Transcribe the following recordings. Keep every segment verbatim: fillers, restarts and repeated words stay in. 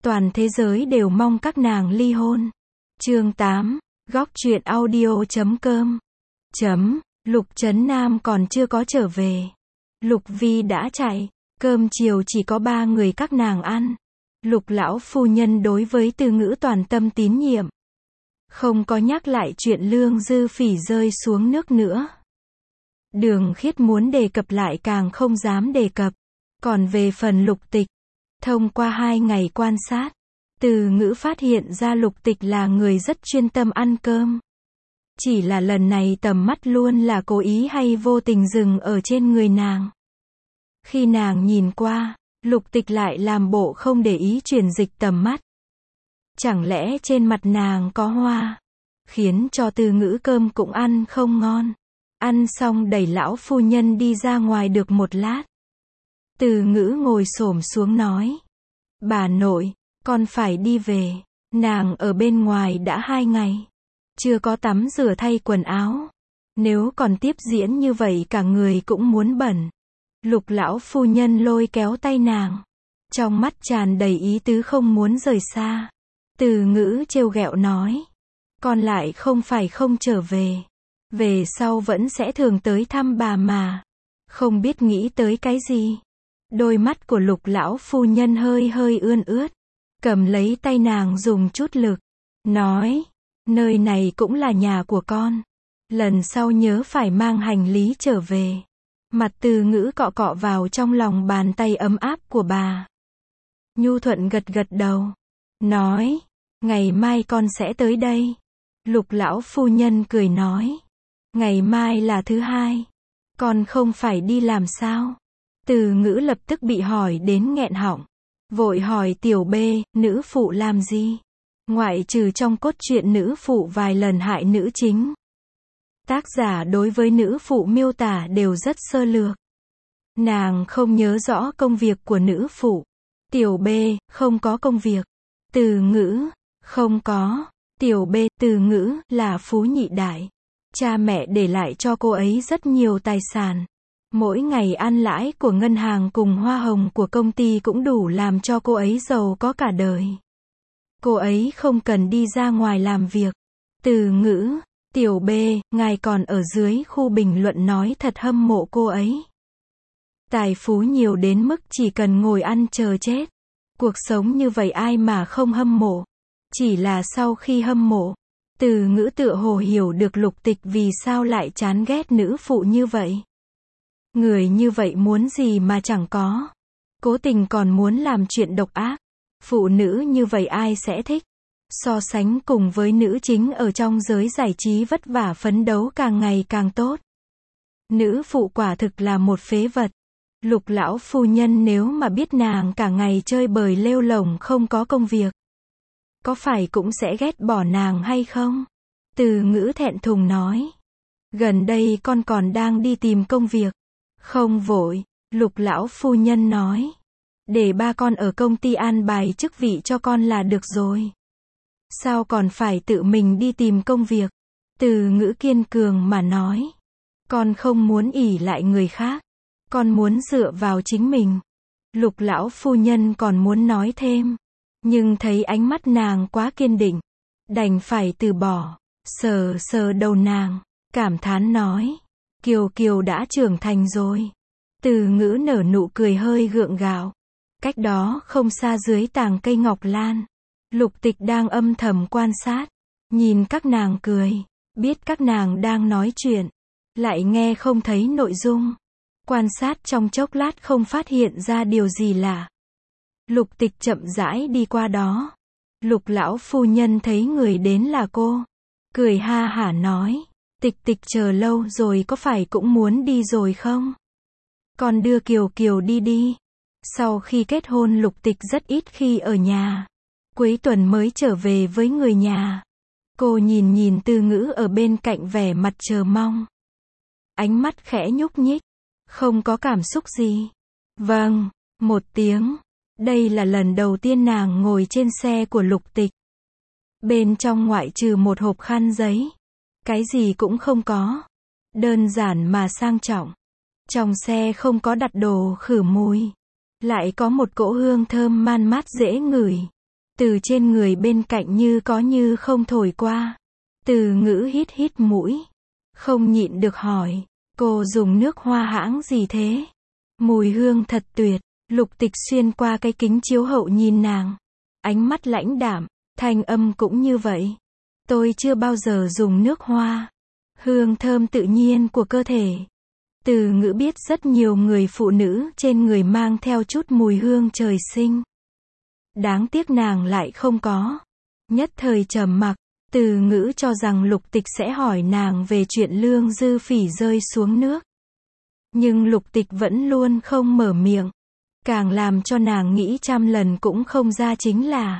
Toàn thế giới đều mong các nàng ly hôn. Chương tám, góc truyện audio chấm com. Chấm, Lục Trấn Nam còn chưa có trở về. Lục Vi đã chạy, cơm chiều chỉ có ba người các nàng ăn. Lục lão phu nhân đối với Từ Ngữ toàn tâm tín nhiệm. Không có nhắc lại chuyện Lương Dư Phỉ rơi xuống nước nữa. Đường Khiết muốn đề cập lại càng không dám đề cập. Còn về phần Lục Tịch, thông qua hai ngày quan sát, Từ Ngữ phát hiện ra Lục Tịch là người rất chuyên tâm ăn cơm. Chỉ là lần này tầm mắt luôn là cố ý hay vô tình dừng ở trên người nàng. Khi nàng nhìn qua, Lục Tịch lại làm bộ không để ý chuyển dịch tầm mắt. Chẳng lẽ trên mặt nàng có hoa, khiến cho Từ Ngữ cơm cũng ăn không ngon. Ăn xong đẩy lão phu nhân đi ra ngoài được một lát. Từ Ngữ ngồi xổm xuống nói: "Bà nội, con phải đi về." Nàng ở bên ngoài đã hai ngày, chưa có tắm rửa thay quần áo. Nếu còn tiếp diễn như vậy cả người cũng muốn bẩn. Lục lão phu nhân lôi kéo tay nàng, trong mắt tràn đầy ý tứ không muốn rời xa. Từ Ngữ trêu ghẹo nói: "Con lại không phải không trở về. Về sau vẫn sẽ thường tới thăm bà mà." Không biết nghĩ tới cái gì. Đôi mắt của Lục lão phu nhân hơi hơi ươn ướt, cầm lấy tay nàng dùng chút lực, nói: "Nơi này cũng là nhà của con. Lần sau nhớ phải mang hành lý trở về." Mặt Từ Ngữ cọ cọ vào trong lòng bàn tay ấm áp của bà. Nhu thuận gật gật đầu, nói: "Ngày mai con sẽ tới đây." Lục lão phu nhân cười nói: "Ngày mai là thứ hai, con không phải đi làm sao?" Từ Ngữ lập tức bị hỏi đến nghẹn họng, vội hỏi tiểu B, nữ phụ làm gì? Ngoại trừ trong cốt truyện nữ phụ vài lần hại nữ chính, tác giả đối với nữ phụ miêu tả đều rất sơ lược. Nàng không nhớ rõ công việc của nữ phụ. Tiểu B, không có công việc. Từ Ngữ, không có. Tiểu B, Từ Ngữ là phú nhị đại. Cha mẹ để lại cho cô ấy rất nhiều tài sản. Mỗi ngày ăn lãi của ngân hàng cùng hoa hồng của công ty cũng đủ làm cho cô ấy giàu có cả đời. Cô ấy không cần đi ra ngoài làm việc. Từ Ngữ, tiểu B, ngài còn ở dưới khu bình luận nói thật hâm mộ cô ấy. Tài phú nhiều đến mức chỉ cần ngồi ăn chờ chết. Cuộc sống như vậy ai mà không hâm mộ. Chỉ là sau khi hâm mộ, Từ Ngữ tựa hồ hiểu được Lục Tịch vì sao lại chán ghét nữ phụ như vậy. Người như vậy muốn gì mà chẳng có. Cố tình còn muốn làm chuyện độc ác. Phụ nữ như vậy ai sẽ thích. So sánh cùng với nữ chính ở trong giới giải trí vất vả phấn đấu càng ngày càng tốt. Nữ phụ quả thực là một phế vật. Lục lão phu nhân nếu mà biết nàng cả ngày chơi bời lêu lổng không có công việc, có phải cũng sẽ ghét bỏ nàng hay không? Từ Ngữ thẹn thùng nói: "Gần đây con còn đang đi tìm công việc." "Không vội." Lục lão phu nhân nói: "Để ba con ở công ty an bài chức vị cho con là được rồi. Sao còn phải tự mình đi tìm công việc?" Từ Ngữ kiên cường mà nói: "Con không muốn ỷ lại người khác. Con muốn dựa vào chính mình." Lục lão phu nhân còn muốn nói thêm, nhưng thấy ánh mắt nàng quá kiên định, đành phải từ bỏ. Sờ sờ đầu nàng, cảm thán nói: "Kiều Kiều đã trưởng thành rồi." Từ Ngữ nở nụ cười hơi gượng gạo. Cách đó không xa dưới tàng cây ngọc lan, Lục Tịch đang âm thầm quan sát, nhìn các nàng cười, biết các nàng đang nói chuyện, lại nghe không thấy nội dung. Quan sát trong chốc lát không phát hiện ra điều gì lạ. Lục Tịch chậm rãi đi qua đó. Lục lão phu nhân thấy người đến là cô, cười ha hả nói: "Tịch Tịch chờ lâu rồi có phải cũng muốn đi rồi không? Con đưa Kiều Kiều đi đi." Sau khi kết hôn Lục Tịch rất ít khi ở nhà, cuối tuần mới trở về với người nhà. Cô nhìn nhìn Từ Ngữ ở bên cạnh vẻ mặt chờ mong, ánh mắt khẽ nhúc nhích, không có cảm xúc gì. "Vâng." Một tiếng. Đây là lần đầu tiên nàng ngồi trên xe của Lục Tịch. Bên trong ngoại trừ một hộp khăn giấy, cái gì cũng không có. Đơn giản mà sang trọng. Trong xe không có đặt đồ khử mùi, lại có một cỗ hương thơm man mát dễ ngửi. từ trên người bên cạnh như có như không thổi qua. Từ Ngữ hít hít mũi, không nhịn được hỏi, cô dùng nước hoa hãng gì thế? Mùi hương thật tuyệt. Lục Tịch xuyên qua cái kính chiếu hậu nhìn nàng, ánh mắt lãnh đạm, thanh âm cũng như vậy. Tôi chưa bao giờ dùng nước hoa. Hương thơm tự nhiên của cơ thể. Từ Ngữ biết rất nhiều người phụ nữ trên người mang theo chút mùi hương trời sinh. Đáng tiếc nàng lại không có. Nhất thời trầm mặc, Từ Ngữ cho rằng Lục Tịch sẽ hỏi nàng về chuyện Lương Dư Phỉ rơi xuống nước. Nhưng Lục Tịch vẫn luôn không mở miệng. Càng làm cho nàng nghĩ trăm lần cũng không ra chính là,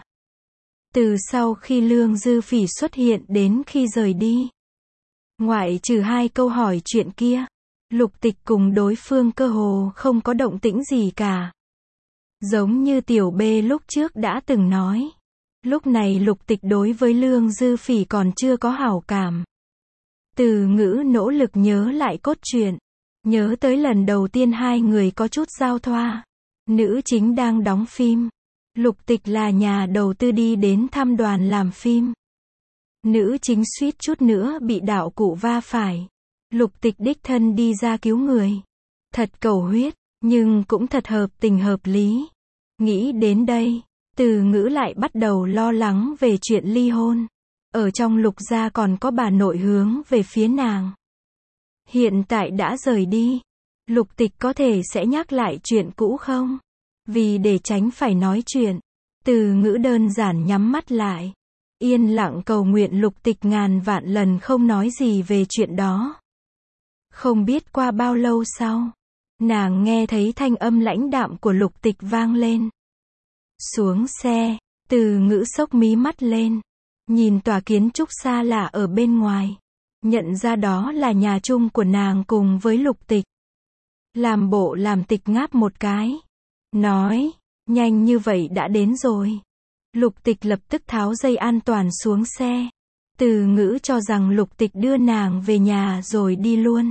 từ sau khi Lương Dư Phỉ xuất hiện đến khi rời đi, ngoại trừ hai câu hỏi chuyện kia, Lục Tịch cùng đối phương cơ hồ không có động tĩnh gì cả. Giống như Tiểu B lúc trước đã từng nói, lúc này Lục Tịch đối với Lương Dư Phỉ còn chưa có hảo cảm. Từ Ngữ nỗ lực nhớ lại cốt truyện, nhớ tới lần đầu tiên hai người có chút giao thoa. Nữ chính đang đóng phim. Lục Tịch là nhà đầu tư đi đến thăm đoàn làm phim. Nữ chính suýt chút nữa bị đạo cụ va phải. Lục Tịch đích thân đi ra cứu người. Thật cầu huyết, nhưng cũng thật hợp tình hợp lý. Nghĩ đến đây, Từ Ngữ lại bắt đầu lo lắng về chuyện ly hôn. Ở trong Lục gia còn có bà nội hướng về phía nàng. Hiện tại đã rời đi. Lục Tịch có thể sẽ nhắc lại chuyện cũ không? Vì để tránh phải nói chuyện, Từ Ngữ đơn giản nhắm mắt lại, yên lặng cầu nguyện Lục Tịch ngàn vạn lần không nói gì về chuyện đó. Không biết qua bao lâu sau, nàng nghe thấy thanh âm lãnh đạm của Lục Tịch vang lên. Xuống xe, Từ Ngữ xốc mí mắt lên, nhìn tòa kiến trúc xa lạ ở bên ngoài, nhận ra đó là nhà chung của nàng cùng với Lục Tịch. Làm bộ làm tịch ngáp một cái, nói, nhanh như vậy đã đến rồi. Lục Tịch lập tức tháo dây an toàn xuống xe. Từ Ngữ cho rằng Lục Tịch đưa nàng về nhà rồi đi luôn.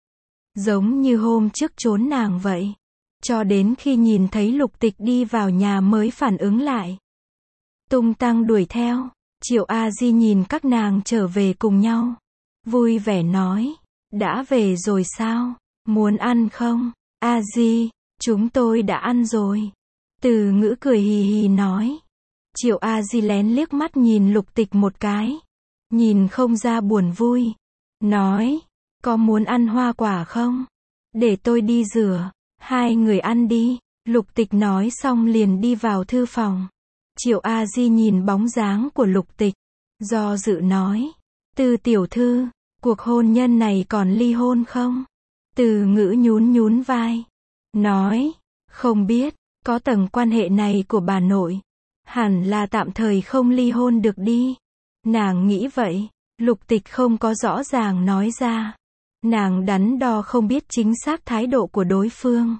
Giống như hôm trước trốn nàng vậy. Cho đến khi nhìn thấy Lục Tịch đi vào nhà mới phản ứng lại. Tung tăng đuổi theo. Triệu A Di nhìn các nàng trở về cùng nhau, vui vẻ nói, đã về rồi sao? Muốn ăn không? A Di, chúng tôi đã ăn rồi. Từ Ngữ cười hì hì nói. Triệu A Di lén liếc mắt nhìn Lục Tịch một cái, nhìn không ra buồn vui, nói, có muốn ăn hoa quả không? Để tôi đi rửa, hai người ăn đi. Lục Tịch nói xong liền đi vào thư phòng. Triệu A Di nhìn bóng dáng của Lục Tịch, do dự nói, Từ tiểu thư, cuộc hôn nhân này còn ly hôn không? Từ Ngữ nhún nhún vai, nói, không biết, có tầng quan hệ này của bà nội, hẳn là tạm thời không ly hôn được đi. Nàng nghĩ vậy. Lục Tịch không có rõ ràng nói ra. Nàng đắn đo không biết chính xác thái độ của đối phương.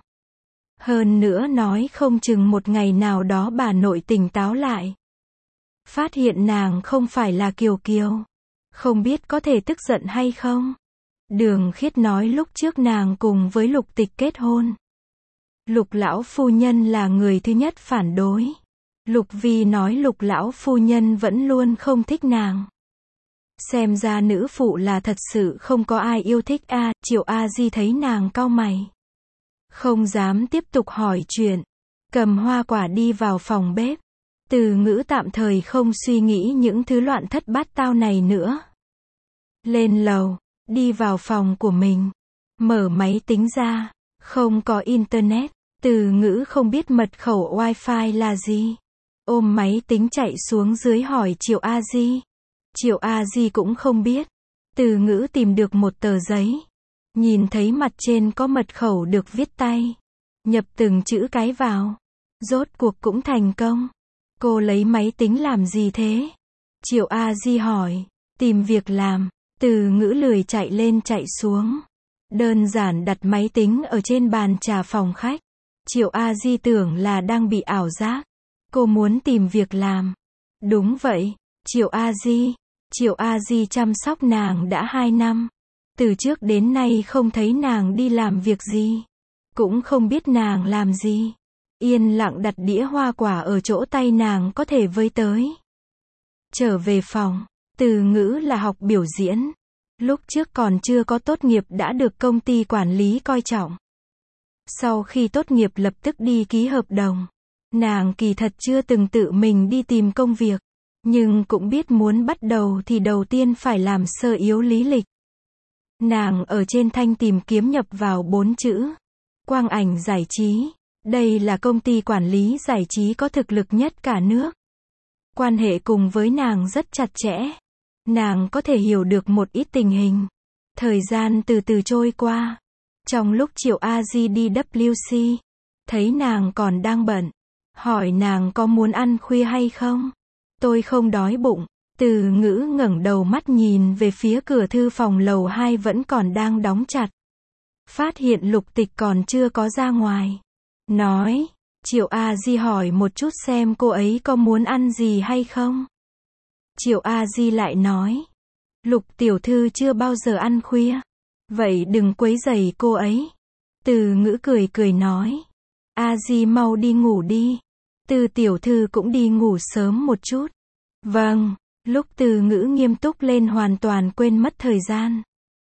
Hơn nữa nói không chừng một ngày nào đó bà nội tỉnh táo lại, phát hiện nàng không phải là Kiều Kiều, không biết có thể tức giận hay không. Đường Khiết nói lúc trước nàng cùng với Lục Tịch kết hôn, Lục lão phu nhân là người thứ nhất phản đối. Lục Vi nói Lục lão phu nhân vẫn luôn không thích nàng. Xem ra nữ phụ là thật sự không có ai yêu thích a. À, Triệu A Di thấy nàng cau mày, không dám tiếp tục hỏi chuyện, cầm hoa quả đi vào phòng bếp. Từ Ngữ tạm thời không suy nghĩ những thứ loạn thất bát tao này nữa. Lên lầu, đi vào phòng của mình, mở máy tính ra, không có internet. Từ Ngữ không biết mật khẩu wifi là gì, ôm máy tính chạy xuống dưới hỏi Triệu A Di. Triệu A Di cũng không biết. Từ Ngữ tìm được một tờ giấy, nhìn thấy mặt trên có mật khẩu được viết tay, nhập từng chữ cái vào. Rốt cuộc cũng thành công. Cô lấy máy tính làm gì thế? Triệu A Di hỏi. Tìm việc làm. Từ Ngữ lười chạy lên chạy xuống, đơn giản đặt máy tính ở trên bàn trà phòng khách. Triệu A Di tưởng là đang bị ảo giác. Cô muốn tìm việc làm. Đúng vậy, Triệu A Di. Triệu A Di chăm sóc nàng đã hai năm. Từ trước đến nay không thấy nàng đi làm việc gì, cũng không biết nàng làm gì. yên lặng đặt đĩa hoa quả ở chỗ tay nàng có thể với tới. Trở về phòng, Từ Ngữ là học biểu diễn. Lúc trước còn chưa có tốt nghiệp đã được công ty quản lý coi trọng. Sau khi tốt nghiệp lập tức đi ký hợp đồng. Nàng kỳ thật chưa từng tự mình đi tìm công việc, nhưng cũng biết muốn bắt đầu thì đầu tiên phải làm sơ yếu lý lịch. Nàng ở trên thanh tìm kiếm nhập vào bốn chữ. Quang Ảnh Giải trí. Đây là công ty quản lý giải trí có thực lực nhất cả nước. Quan hệ cùng với nàng rất chặt chẽ. Nàng có thể hiểu được một ít tình hình. Thời gian từ từ trôi qua. Trong lúc Triệu A Di đi W C, thấy nàng còn đang bận, hỏi nàng có muốn ăn khuya hay không. Tôi không đói bụng. Từ Ngữ ngẩng đầu mắt nhìn về phía cửa thư phòng lầu hai vẫn còn đang đóng chặt. Phát hiện Lục Tịch còn chưa có ra ngoài. Nói, Triệu A Di hỏi một chút xem cô ấy có muốn ăn gì hay không. Triệu A Di lại nói, Lục tiểu thư chưa bao giờ ăn khuya. Vậy đừng quấy rầy cô ấy. Từ Ngữ cười cười nói, A Di mau đi ngủ đi. Từ tiểu thư cũng đi ngủ sớm một chút. Vâng. Lúc Từ Ngữ nghiêm túc lên hoàn toàn quên mất thời gian.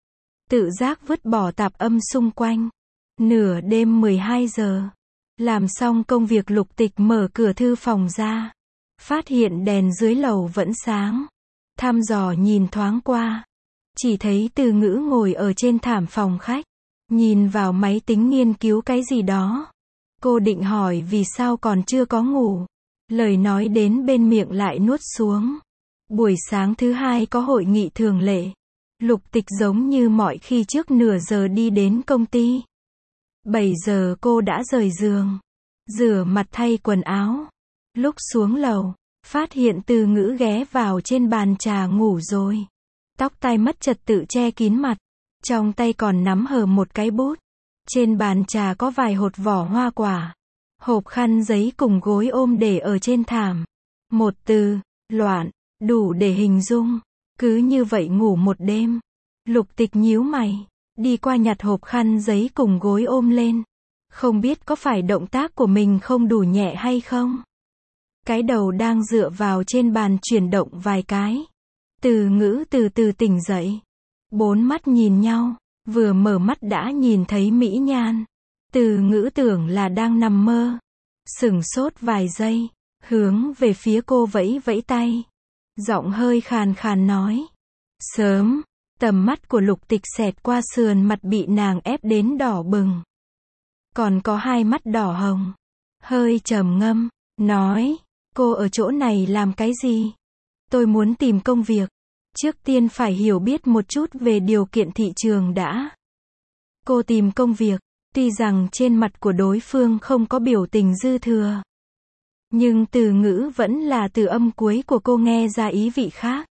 Tự giác vứt bỏ tạp âm xung quanh. Nửa đêm mười hai giờ. Làm xong công việc Lục Tịch mở cửa thư phòng ra. Phát hiện đèn dưới lầu vẫn sáng. Thăm dò nhìn thoáng qua. Chỉ thấy Từ Ngữ ngồi ở trên thảm phòng khách. Nhìn vào máy tính nghiên cứu cái gì đó. Cô định hỏi vì sao còn chưa có ngủ. Lời nói đến bên miệng lại nuốt xuống. Buổi sáng thứ hai có hội nghị thường lệ. Lục Tịch giống như mọi khi trước nửa giờ đi đến công ty. bảy giờ cô đã rời giường. Rửa mặt thay quần áo. Lúc xuống lầu, phát hiện Từ Ngữ ghé vào trên bàn trà ngủ rồi. Tóc tai mất trật tự che kín mặt. Trong tay còn nắm hờ một cái bút. Trên bàn trà có vài hột vỏ hoa quả. Hộp khăn giấy cùng gối ôm để ở trên thảm. Một từ, loạn. Đủ để hình dung. Cứ như vậy ngủ một đêm. Lục Tịch nhíu mày. Đi qua nhặt hộp khăn giấy cùng gối ôm lên. Không biết có phải động tác của mình không đủ nhẹ hay không. Cái đầu đang dựa vào trên bàn chuyển động vài cái. Từ Ngữ từ từ tỉnh dậy. Bốn mắt nhìn nhau. Vừa mở mắt đã nhìn thấy mỹ nhan. Từ Ngữ tưởng là đang nằm mơ. Sửng sốt vài giây. Hướng về phía cô vẫy vẫy tay. Giọng hơi khàn khàn nói. Sớm. Tầm mắt của Lục Tịch xẹt qua sườn mặt bị nàng ép đến đỏ bừng. Còn có hai mắt đỏ hồng. Hơi trầm ngâm. Nói. Cô ở chỗ này làm cái gì? Tôi muốn tìm công việc. Trước tiên phải hiểu biết một chút về điều kiện thị trường đã. Cô tìm công việc. Tuy rằng trên mặt của đối phương không có biểu tình dư thừa. Nhưng Từ Ngữ vẫn là từ âm cuối của cô nghe ra ý vị khác.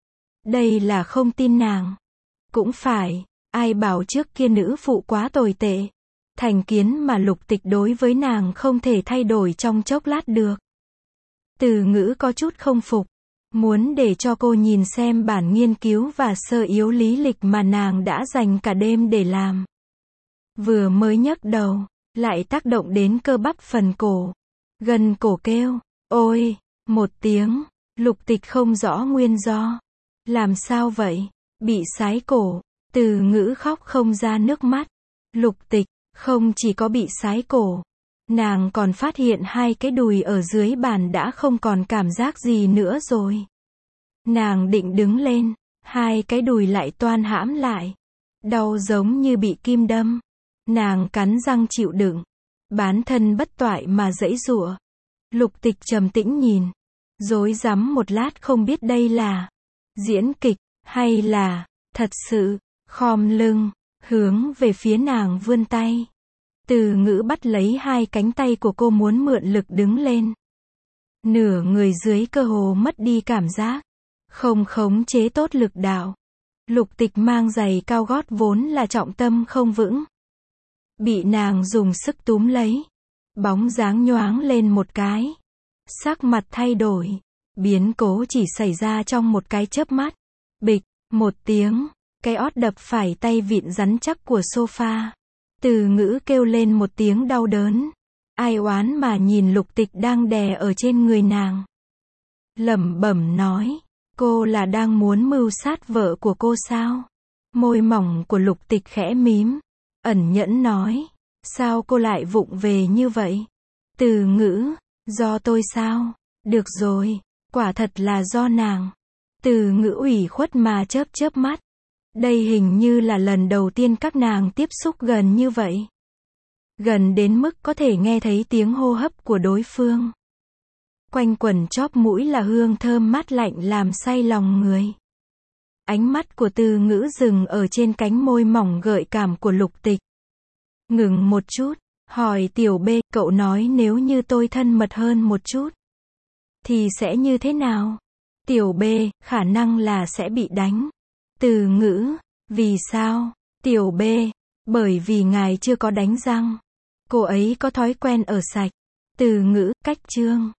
Đây là không tin nàng. Cũng phải, ai bảo trước kia nữ phụ quá tồi tệ. Thành kiến mà Lục Tịch đối với nàng không thể thay đổi trong chốc lát được. Từ Ngữ có chút không phục. Muốn để cho cô nhìn xem bản nghiên cứu và sơ yếu lý lịch mà nàng đã dành cả đêm để làm. Vừa mới nhấc đầu, lại tác động đến cơ bắp phần cổ. Gần cổ kêu, ôi, một tiếng. Lục Tịch không rõ nguyên do. Làm sao vậy? Bị sái cổ. Từ Ngữ khóc không ra nước mắt. Lục Tịch, không chỉ có bị sái cổ. Nàng còn phát hiện hai cái đùi ở dưới bàn đã không còn cảm giác gì nữa rồi. Nàng định đứng lên. Hai cái đùi lại toan hãm lại. Đau giống như bị kim đâm. Nàng cắn răng chịu đựng. Bán thân bất toại mà giãy giụa. Lục Tịch trầm tĩnh nhìn. Rối rắm một lát không biết đây là diễn kịch, hay là thật sự. Khom lưng, hướng về phía nàng vươn tay. Từ Ngữ bắt lấy hai cánh tay của cô muốn mượn lực đứng lên. Nửa người dưới cơ hồ mất đi cảm giác. Không khống chế tốt lực đạo. Lục Tịch mang giày cao gót vốn là trọng tâm không vững. Bị nàng dùng sức túm lấy. Bóng dáng nhoáng lên một cái. Sắc mặt thay đổi. Biến cố chỉ xảy ra trong một cái chớp mắt. Bịch, một tiếng. Cái ót đập phải tay vịn rắn chắc của sofa. Từ Ngữ kêu lên một tiếng đau đớn. ai oán mà nhìn Lục Tịch đang đè ở trên người nàng. Lẩm bẩm nói, cô là đang muốn mưu sát vợ của cô sao? Môi mỏng của Lục Tịch khẽ mím, ẩn nhẫn nói, sao cô lại vụng về như vậy? Từ Ngữ, do tôi sao? Được rồi, quả thật là do nàng. Từ Ngữ ủy khuất mà chớp chớp mắt. Đây hình như là lần đầu tiên các nàng tiếp xúc gần như vậy. Gần đến mức có thể nghe thấy tiếng hô hấp của đối phương. Quanh quẩn chóp mũi là hương thơm mát lạnh làm say lòng người. Ánh mắt của Từ Ngữ dừng ở trên cánh môi mỏng gợi cảm của Lục Tịch. Ngừng một chút, hỏi Tiểu B, cậu nói nếu như tôi thân mật hơn một chút, thì sẽ như thế nào? Tiểu B, khả năng là sẽ bị đánh. Từ Ngữ, vì sao? Tiểu B, bởi vì ngài chưa có đánh răng. Cô ấy có thói quen ở sạch. Từ Ngữ, cách chương.